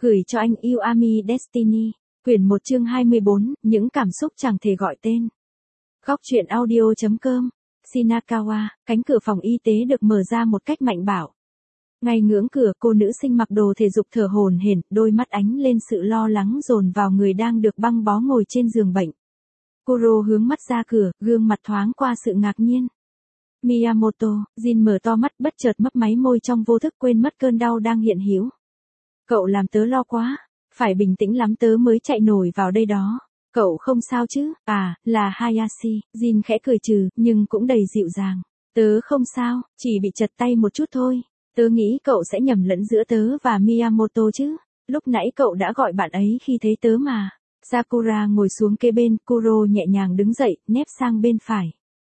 Gửi cho anh yêu Ami Destiny. Quyển 1 chương 24, những cảm xúc chẳng thể gọi tên. Góc truyện audio.com. Shinakawa, cánh cửa phòng y tế được mở ra một cách mạnh bạo. Ngay ngưỡng cửa, cô nữ sinh mặc đồ thể dục thở hổn hển, đôi mắt ánh lên sự lo lắng dồn vào người đang được băng bó ngồi trên giường bệnh. Kuro hướng mắt ra cửa, gương mặt thoáng qua sự ngạc nhiên. Miyamoto, Jin mở to mắt bất chợt mấp máy môi trong vô thức quên mất cơn đau đang hiện hữu. Cậu làm tớ lo quá, phải bình tĩnh lắm tớ mới chạy nổi vào đây đó. Cậu không sao chứ? À, là Hayashi, Jin khẽ cười trừ, nhưng cũng đầy dịu dàng. Tớ không sao, chỉ bị chật tay một chút thôi. Tớ nghĩ cậu sẽ nhầm lẫn giữa tớ và Miyamoto chứ. Lúc nãy cậu đã gọi bạn ấy khi thấy tớ mà. Sakura ngồi xuống kế bên, Kuro nhẹ nhàng đứng dậy, nép sang bên phải.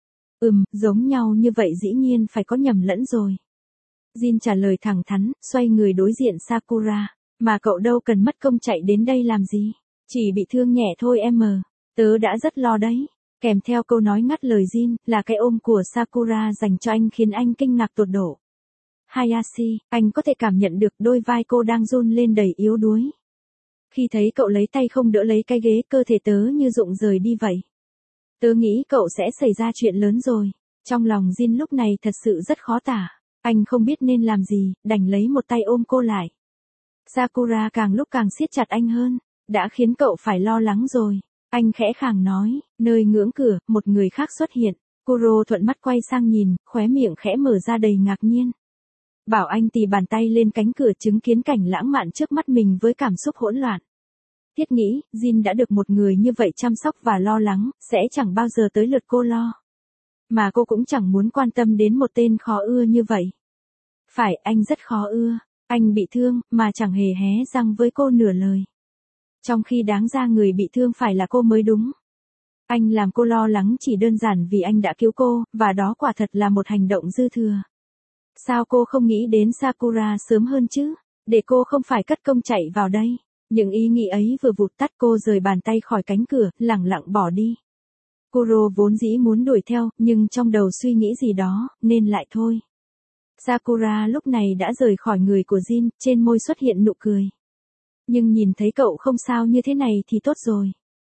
Giống nhau như vậy dĩ nhiên phải có nhầm lẫn rồi. Jin trả lời thẳng thắn, xoay người đối diện Sakura. Mà cậu đâu cần mất công chạy đến đây làm gì. Chỉ bị thương nhẹ thôi em. Tớ đã rất lo đấy. Kèm theo câu nói ngắt lời Jin, là cái ôm của Sakura dành cho anh khiến anh kinh ngạc tột độ. Hayashi, anh có thể cảm nhận được đôi vai cô đang run lên đầy yếu đuối. Khi thấy cậu lấy tay không đỡ lấy cái ghế, cơ thể tớ như rụng rời đi vậy. Tớ nghĩ cậu sẽ xảy ra chuyện lớn rồi. Trong lòng Jin lúc này thật sự rất khó tả. Anh không biết nên làm gì, đành lấy một tay ôm cô lại. Sakura càng lúc càng siết chặt anh hơn. Đã khiến cậu phải lo lắng rồi. Anh khẽ khàng nói, nơi ngưỡng cửa, một người khác xuất hiện. Kuro thuận mắt quay sang nhìn, khóe miệng khẽ mở ra đầy ngạc nhiên. Bảo anh tì bàn tay lên cánh cửa chứng kiến cảnh lãng mạn trước mắt mình với cảm xúc hỗn loạn. Thiết nghĩ, Jin đã được một người như vậy chăm sóc và lo lắng, sẽ chẳng bao giờ tới lượt cô lo. Mà cô cũng chẳng muốn quan tâm đến một tên khó ưa như vậy. Phải, anh rất khó ưa. Anh bị thương, mà chẳng hề hé răng với cô nửa lời. Trong khi đáng ra người bị thương phải là cô mới đúng. Anh làm cô lo lắng chỉ đơn giản vì anh đã cứu cô, và đó quả thật là một hành động dư thừa. Sao cô không nghĩ đến Sakura sớm hơn chứ? Để cô không phải cất công chạy vào đây. Những ý nghĩ ấy vừa vụt tắt, cô rời bàn tay khỏi cánh cửa, lẳng lặng bỏ đi. Kuro vốn dĩ muốn đuổi theo, nhưng trong đầu suy nghĩ gì đó, nên lại thôi. Sakura lúc này đã rời khỏi người của Jin, trên môi xuất hiện nụ cười. Nhưng nhìn thấy cậu không sao như thế này thì tốt rồi.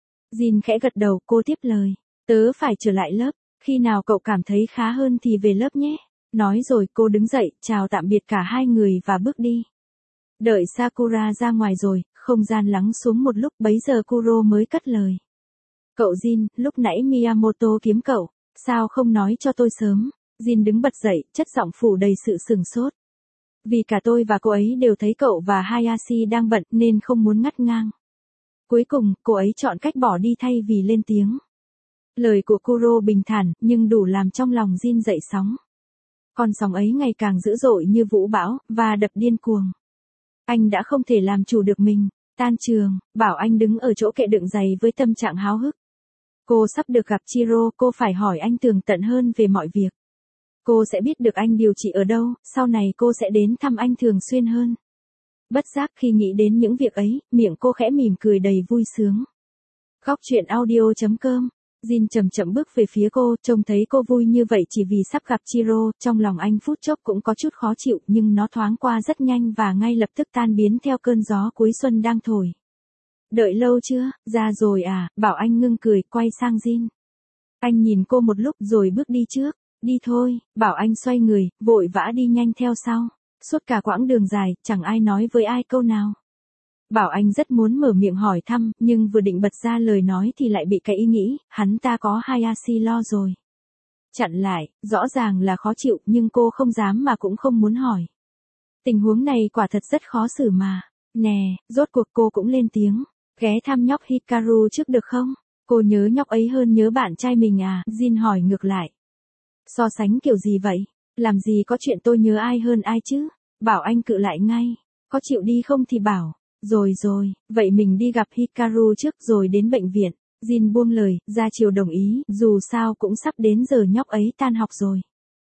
Jin khẽ gật đầu, cô tiếp lời. Tớ phải trở lại lớp, khi nào cậu cảm thấy khá hơn thì về lớp nhé. Nói rồi cô đứng dậy, chào tạm biệt cả hai người và bước đi. Đợi Sakura ra ngoài rồi, không gian lắng xuống một lúc, bấy giờ Kuro mới cất lời. Cậu Jin, lúc nãy Miyamoto kiếm cậu, sao không nói cho tôi sớm? Jin đứng bật dậy, chất giọng phủ đầy sự sửng sốt. Vì cả tôi và cô ấy đều thấy cậu và Hayashi đang bận nên không muốn ngắt ngang. Cuối cùng, cô ấy chọn cách bỏ đi thay vì lên tiếng. Lời của Kuro bình thản, nhưng đủ làm trong lòng Jin dậy sóng. Con sóng ấy ngày càng dữ dội như vũ bão, và đập điên cuồng. Anh đã không thể làm chủ được mình. Tan trường, Bảo Anh đứng ở chỗ kệ đựng giày với tâm trạng háo hức. Cô sắp được gặp Chiro, cô phải hỏi anh tường tận hơn về mọi việc. Cô sẽ biết được anh điều trị ở đâu, sau này cô sẽ đến thăm anh thường xuyên hơn. Bất giác khi nghĩ đến những việc ấy, miệng cô khẽ mỉm cười đầy vui sướng. Góc truyện audio.com. Jin chậm chậm bước về phía cô, trông thấy cô vui như vậy chỉ vì sắp gặp Chiro, trong lòng anh phút chốc cũng có chút khó chịu, nhưng nó thoáng qua rất nhanh và ngay lập tức tan biến theo cơn gió cuối xuân đang thổi. Đợi lâu chưa? Ra rồi à? Bảo Anh ngưng cười, quay sang Jin. Anh nhìn cô một lúc rồi bước đi trước. Đi thôi. Bảo Anh xoay người, vội vã đi nhanh theo sau. Suốt cả quãng đường dài, chẳng ai nói với ai câu nào. Bảo Anh rất muốn mở miệng hỏi thăm, nhưng vừa định bật ra lời nói thì lại bị cái ý nghĩ, hắn ta có Hayashi lo rồi. Chặn lại, rõ ràng là khó chịu, nhưng cô không dám mà cũng không muốn hỏi. Tình huống này quả thật rất khó xử mà. Nè, rốt cuộc cô cũng lên tiếng. Ghé thăm nhóc Hikaru trước được không? Cô nhớ nhóc ấy hơn nhớ bạn trai mình à? Jin hỏi ngược lại. So sánh kiểu gì vậy? Làm gì có chuyện tôi nhớ ai hơn ai chứ? Bảo Anh cự lại ngay. Có chịu đi không thì bảo. Rồi, vậy mình đi gặp Hikaru trước rồi đến bệnh viện. Jin buông lời, ra chiều đồng ý, dù sao cũng sắp đến giờ nhóc ấy tan học rồi.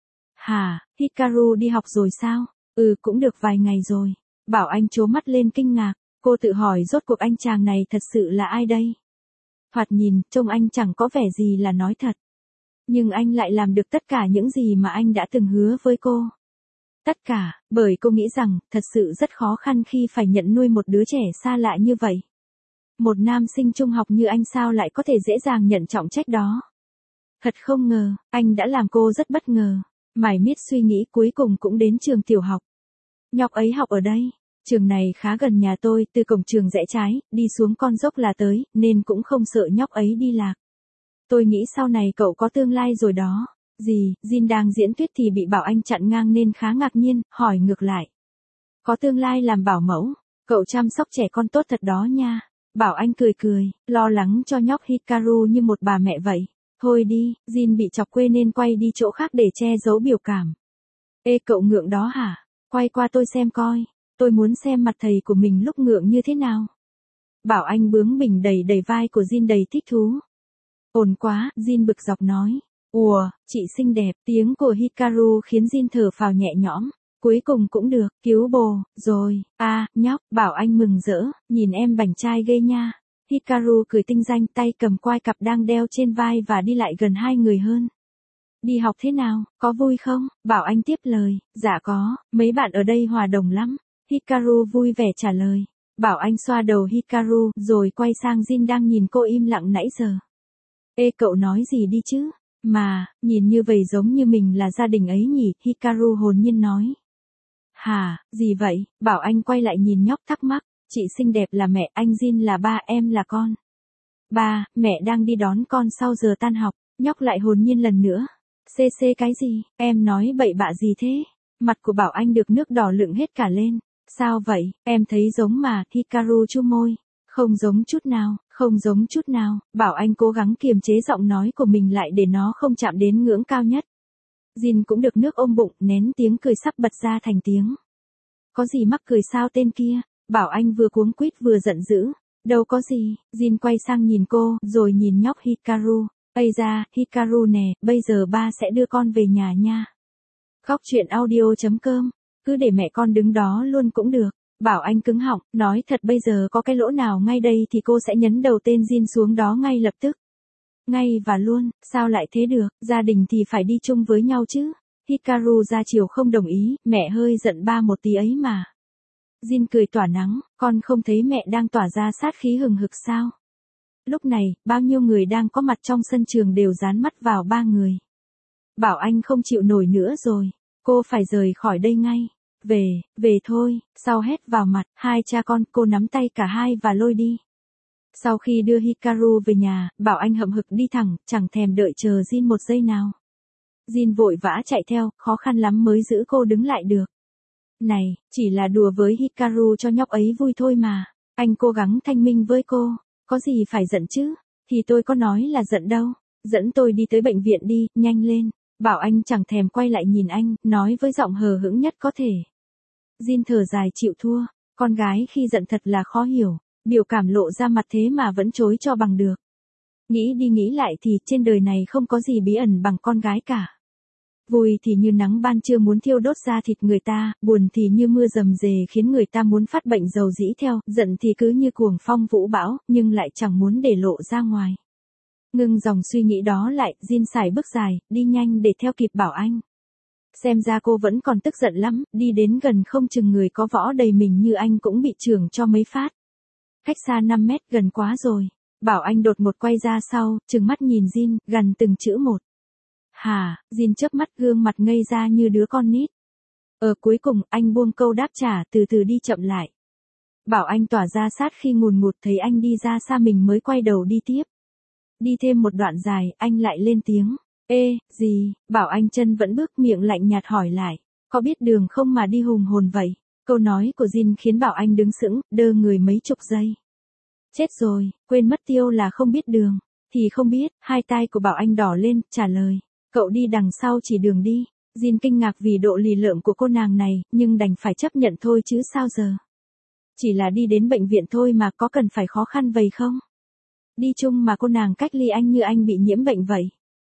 Hả, Hikaru đi học rồi sao? Cũng được vài ngày rồi. Bảo Anh trố mắt lên kinh ngạc, cô tự hỏi rốt cuộc anh chàng này thật sự là ai đây? Thoạt nhìn, trông anh chẳng có vẻ gì là nói thật. Nhưng anh lại làm được tất cả những gì mà anh đã từng hứa với cô. Tất cả, bởi cô nghĩ rằng, thật sự rất khó khăn khi phải nhận nuôi một đứa trẻ xa lạ như vậy. Một nam sinh trung học như anh sao lại có thể dễ dàng nhận trọng trách đó. Thật không ngờ, anh đã làm cô rất bất ngờ. Mải miết suy nghĩ cuối cùng cũng đến trường tiểu học. Nhóc ấy học ở đây. Trường này khá gần nhà tôi, từ cổng trường rẽ trái, đi xuống con dốc là tới, nên cũng không sợ nhóc ấy đi lạc. Tôi nghĩ sau này cậu có tương lai rồi đó. Gì, Jin đang diễn thuyết thì bị Bảo Anh chặn ngang nên khá ngạc nhiên, hỏi ngược lại. Có tương lai làm bảo mẫu, cậu chăm sóc trẻ con tốt thật đó nha. Bảo Anh cười cười, lo lắng cho nhóc Hikaru như một bà mẹ vậy. Thôi đi, Jin bị chọc quê nên quay đi chỗ khác để che giấu biểu cảm. Ê cậu ngượng đó hả? Quay qua tôi xem coi. Tôi muốn xem mặt thầy của mình lúc ngượng như thế nào. Bảo Anh bướng bỉnh đẩy đẩy vai của Jin đầy thích thú. Ổn quá, Jin bực dọc nói. Ùa, chị xinh đẹp, tiếng của Hikaru khiến Jin thở phào nhẹ nhõm. Cuối cùng cũng được, cứu bồ, rồi, nhóc, Bảo Anh mừng rỡ, nhìn em bảnh trai ghê nha. Hikaru cười tinh danh tay cầm quai cặp đang đeo trên vai và đi lại gần hai người hơn. Đi học thế nào, có vui không? Bảo Anh tiếp lời, dạ có, mấy bạn ở đây hòa đồng lắm. Hikaru vui vẻ trả lời. Bảo Anh xoa đầu Hikaru rồi quay sang Jin đang nhìn cô im lặng nãy giờ. Ê cậu nói gì đi chứ? Mà, nhìn như vậy giống như mình là gia đình ấy nhỉ, Hikaru hồn nhiên nói. Hả, gì vậy? Bảo Anh quay lại nhìn nhóc thắc mắc, chị xinh đẹp là mẹ, anh Jin là ba, em là con. Ba, mẹ đang đi đón con sau giờ tan học, nhóc lại hồn nhiên lần nữa. CC cái gì, em nói bậy bạ gì thế? Mặt của Bảo Anh được nước đỏ lựng hết cả lên. Sao vậy, em thấy giống mà, Hikaru chu môi. Không giống chút nào, không giống chút nào, Bảo Anh cố gắng kiềm chế giọng nói của mình lại để nó không chạm đến ngưỡng cao nhất. Jin cũng được nước ôm bụng, nén tiếng cười sắp bật ra thành tiếng. Có gì mắc cười sao tên kia? Bảo Anh vừa cuống quýt vừa giận dữ. Đâu có gì, Jin quay sang nhìn cô, rồi nhìn nhóc Hikaru. Ây da, Hikaru nè, bây giờ ba sẽ đưa con về nhà nha. Góc truyện audio.com, cứ để mẹ con đứng đó luôn cũng được. Bảo Anh cứng họng, nói thật bây giờ có cái lỗ nào ngay đây thì cô sẽ nhấn đầu tên Jin xuống đó ngay lập tức. Ngay và luôn, sao lại thế được, gia đình thì phải đi chung với nhau chứ. Hikaru ra chiều không đồng ý, mẹ hơi giận ba một tí ấy mà. Jin cười tỏa nắng, con không thấy mẹ đang tỏa ra sát khí hừng hực sao? Lúc này, bao nhiêu người đang có mặt trong sân trường đều dán mắt vào ba người. Bảo Anh không chịu nổi nữa rồi, cô phải rời khỏi đây ngay. Về thôi, sau hét vào mặt, hai cha con, cô nắm tay cả hai và lôi đi. Sau khi đưa Hikaru về nhà, Bảo Anh hậm hực đi thẳng, chẳng thèm đợi chờ Jin một giây nào. Jin vội vã chạy theo, khó khăn lắm mới giữ cô đứng lại được. Này, chỉ là đùa với Hikaru cho nhóc ấy vui thôi mà. Anh cố gắng thanh minh với cô, có gì phải giận chứ, thì tôi có nói là giận đâu. Dẫn tôi đi tới bệnh viện đi, nhanh lên. Bảo Anh chẳng thèm quay lại nhìn anh, nói với giọng hờ hững nhất có thể. Jin thở dài chịu thua, con gái khi giận thật là khó hiểu, biểu cảm lộ ra mặt thế mà vẫn chối cho bằng được. Nghĩ đi nghĩ lại thì trên đời này không có gì bí ẩn bằng con gái cả. Vui thì như nắng ban trưa muốn thiêu đốt da thịt người ta, buồn thì như mưa rầm rề khiến người ta muốn phát bệnh dầu dĩ theo, giận thì cứ như cuồng phong vũ bão, nhưng lại chẳng muốn để lộ ra ngoài. Ngưng dòng suy nghĩ đó lại, Jin sải bước dài, đi nhanh để theo kịp Bảo Anh. Xem ra cô vẫn còn tức giận lắm, đi đến gần không chừng người có võ đầy mình như anh cũng bị chưởng cho mấy phát. Cách xa 5 mét gần quá rồi. Bảo Anh đột ngột quay ra sau, trừng mắt nhìn Jin, gần từng chữ một. Hả, Jin chớp mắt gương mặt ngây ra như đứa con nít. Cuối cùng, anh buông câu đáp trả từ từ đi chậm lại. Bảo Anh tỏa ra sát khi ngùn ngụt thấy anh đi ra xa mình mới quay đầu đi tiếp. Đi thêm một đoạn dài, anh lại lên tiếng. Ê, gì, Bảo Anh chân vẫn bước miệng lạnh nhạt hỏi lại. Có biết đường không mà đi hùng hồn vậy? Câu nói của Jin khiến Bảo Anh đứng sững, đơ người mấy chục giây. Chết rồi, quên mất tiêu là không biết đường. Thì không biết, hai tai của Bảo Anh đỏ lên, trả lời. Cậu đi đằng sau chỉ đường đi. Jin kinh ngạc vì độ lì lợm của cô nàng này, nhưng đành phải chấp nhận thôi chứ sao giờ. Chỉ là đi đến bệnh viện thôi mà có cần phải khó khăn vậy không? Đi chung mà cô nàng cách ly anh như anh bị nhiễm bệnh vậy.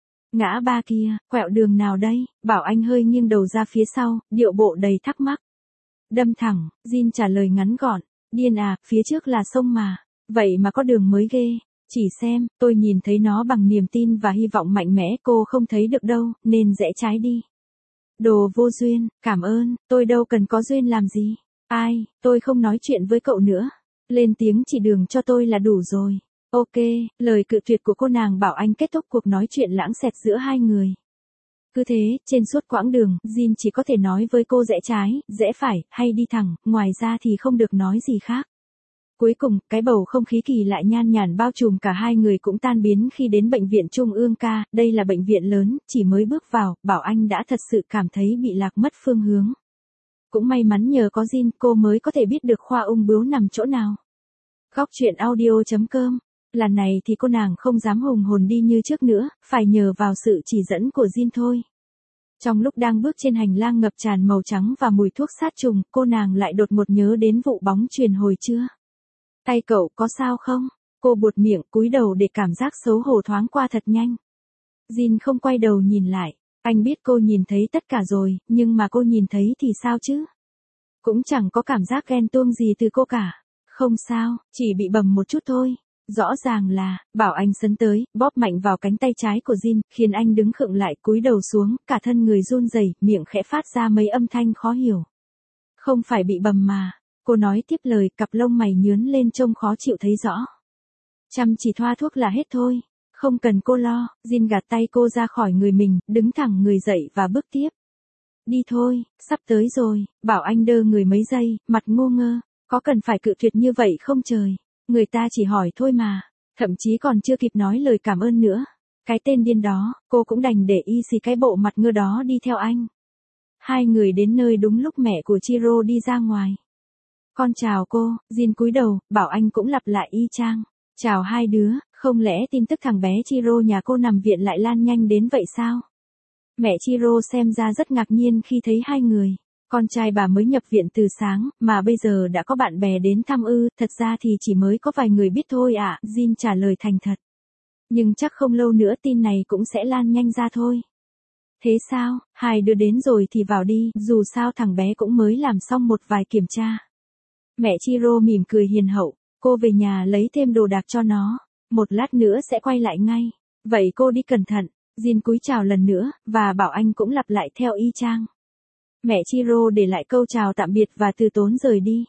Ngã ba kia, quẹo đường nào đây? Bảo Anh hơi nghiêng đầu ra phía sau, điệu bộ đầy thắc mắc. Đâm thẳng, Jin trả lời ngắn gọn. Điên à, phía trước là sông mà. Vậy mà có đường mới ghê. Chỉ xem, tôi nhìn thấy nó bằng niềm tin và hy vọng mạnh mẽ, cô không thấy được đâu, nên rẽ trái đi. Đồ vô duyên, cảm ơn, tôi đâu cần có duyên làm gì. Ai, tôi không nói chuyện với cậu nữa. Lên tiếng chỉ đường cho tôi là đủ rồi. Ok, lời cự tuyệt của cô nàng Bảo Anh kết thúc cuộc nói chuyện lãng xẹt giữa hai người. Cứ thế, trên suốt quãng đường, Jin chỉ có thể nói với cô rẽ trái, rẽ phải, hay đi thẳng, ngoài ra thì không được nói gì khác. Cuối cùng, cái bầu không khí kỳ lạ nhan nhản bao trùm cả hai người cũng tan biến khi đến bệnh viện Trung ương ca, đây là bệnh viện lớn, chỉ mới bước vào, Bảo Anh đã thật sự cảm thấy bị lạc mất phương hướng. Cũng may mắn nhờ có Jin cô mới có thể biết được khoa ung bướu nằm chỗ nào. Góc truyện audio.com. Lần này thì cô nàng không dám hùng hồn đi như trước nữa, phải nhờ vào sự chỉ dẫn của Jin thôi. Trong lúc đang bước trên hành lang ngập tràn màu trắng và mùi thuốc sát trùng, cô nàng lại đột ngột nhớ đến vụ bóng chuyền hồi trưa. Tay cậu có sao không? Cô buột miệng cúi đầu để cảm giác xấu hổ thoáng qua thật nhanh. Jin không quay đầu nhìn lại. Anh biết cô nhìn thấy tất cả rồi, nhưng mà cô nhìn thấy thì sao chứ? Cũng chẳng có cảm giác ghen tuông gì từ cô cả. Không sao, chỉ bị bầm một chút thôi. Rõ ràng là, Bảo Anh sấn tới, bóp mạnh vào cánh tay trái của Jin, khiến anh đứng khựng lại cúi đầu xuống, cả thân người run rẩy, miệng khẽ phát ra mấy âm thanh khó hiểu. Không phải bị bầm mà. Cô nói tiếp lời, cặp lông mày nhướn lên trông khó chịu thấy rõ. Chăm chỉ thoa thuốc là hết thôi. Không cần cô lo, Jin gạt tay cô ra khỏi người mình, đứng thẳng người dậy và bước tiếp. Đi thôi, sắp tới rồi, Bảo Anh đơ người mấy giây, mặt ngô ngơ. Có cần phải cự tuyệt như vậy không trời? Người ta chỉ hỏi thôi mà. Thậm chí còn chưa kịp nói lời cảm ơn nữa. Cái tên điên đó, cô cũng đành để y xì cái bộ mặt ngơ đó đi theo anh. Hai người đến nơi đúng lúc mẹ của Chiro đi ra ngoài. Con chào cô, Jin cúi đầu, Bảo Anh cũng lặp lại y chang. Chào hai đứa, không lẽ tin tức thằng bé Chiro nhà cô nằm viện lại lan nhanh đến vậy sao? Mẹ Chiro xem ra rất ngạc nhiên khi thấy hai người. Con trai bà mới nhập viện từ sáng, mà bây giờ đã có bạn bè đến thăm ư, thật ra thì chỉ mới có vài người biết thôi ạ, Jin trả lời thành thật. Nhưng chắc không lâu nữa tin này cũng sẽ lan nhanh ra thôi. Thế sao, hai đứa đến rồi thì vào đi, dù sao thằng bé cũng mới làm xong một vài kiểm tra. Mẹ Chiro mỉm cười hiền hậu, cô về nhà lấy thêm đồ đạc cho nó, một lát nữa sẽ quay lại ngay. Vậy cô đi cẩn thận, Jin cúi chào lần nữa, và Bảo Anh cũng lặp lại theo y chang. Mẹ Chiro để lại câu chào tạm biệt và từ tốn rời đi.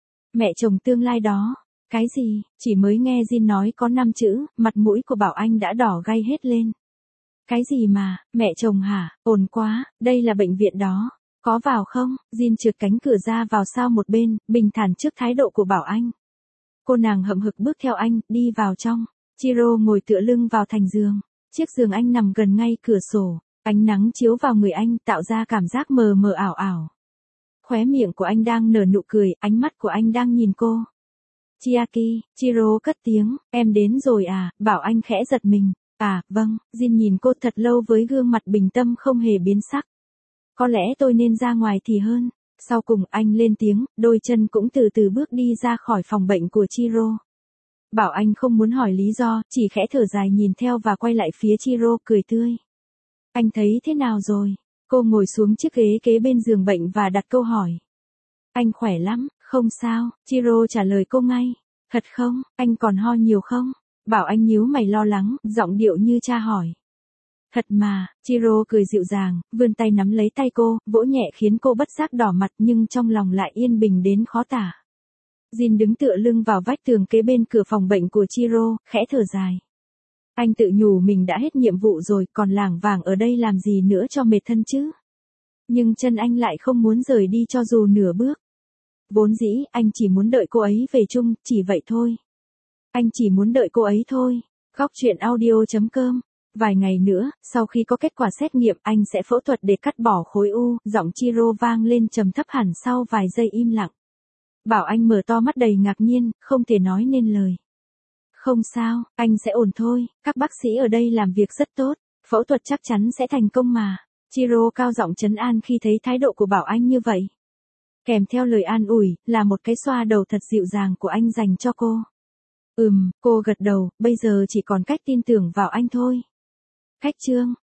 Mẹ chồng tương lai đó, cái gì, chỉ mới nghe Jin nói có 5 chữ, mặt mũi của Bảo Anh đã đỏ gay hết lên. Cái gì mà, mẹ chồng hả, ồn quá, đây là bệnh viện đó. Có vào không? Jin trượt cánh cửa ra vào sau một bên, bình thản trước thái độ của Bảo Anh. Cô nàng hậm hực bước theo anh, đi vào trong. Chiro ngồi tựa lưng vào thành giường. Chiếc giường anh nằm gần ngay cửa sổ. Ánh nắng chiếu vào người anh, tạo ra cảm giác mờ mờ ảo ảo. Khóe miệng của anh đang nở nụ cười, ánh mắt của anh đang nhìn cô. Chiaki, Chiro cất tiếng, em đến rồi à, Bảo Anh khẽ giật mình. À, vâng, Jin nhìn cô thật lâu với gương mặt bình tâm không hề biến sắc. Có lẽ tôi nên ra ngoài thì hơn. Sau cùng anh lên tiếng, đôi chân cũng từ từ bước đi ra khỏi phòng bệnh của Chiro. Bảo Anh không muốn hỏi lý do, chỉ khẽ thở dài nhìn theo và quay lại phía Chiro cười tươi. Anh thấy thế nào rồi? Cô ngồi xuống chiếc ghế kế bên giường bệnh và đặt câu hỏi. Anh khỏe lắm, không sao, Chiro trả lời cô ngay. Thật không, anh còn ho nhiều không? Bảo Anh nhíu mày lo lắng, giọng điệu như tra hỏi. Thật mà, Chiro cười dịu dàng, vươn tay nắm lấy tay cô, vỗ nhẹ khiến cô bất giác đỏ mặt nhưng trong lòng lại yên bình đến khó tả. Jin đứng tựa lưng vào vách tường kế bên cửa phòng bệnh của Chiro, khẽ thở dài. Anh tự nhủ mình đã hết nhiệm vụ rồi, còn lảng vảng ở đây làm gì nữa cho mệt thân chứ. Nhưng chân anh lại không muốn rời đi cho dù nửa bước. Vốn dĩ, anh chỉ muốn đợi cô ấy về chung, chỉ vậy thôi. Anh chỉ muốn đợi cô ấy thôi. Góc truyện audio.com. Vài ngày nữa, sau khi có kết quả xét nghiệm, anh sẽ phẫu thuật để cắt bỏ khối u, giọng Chiro vang lên trầm thấp hẳn sau vài giây im lặng. Bảo Anh mở to mắt đầy ngạc nhiên, không thể nói nên lời. Không sao, anh sẽ ổn thôi, các bác sĩ ở đây làm việc rất tốt, phẫu thuật chắc chắn sẽ thành công mà. Chiro cao giọng trấn an khi thấy thái độ của Bảo Anh như vậy. Kèm theo lời an ủi, là một cái xoa đầu thật dịu dàng của anh dành cho cô. Cô gật đầu, bây giờ chỉ còn cách tin tưởng vào anh thôi. Khách chương.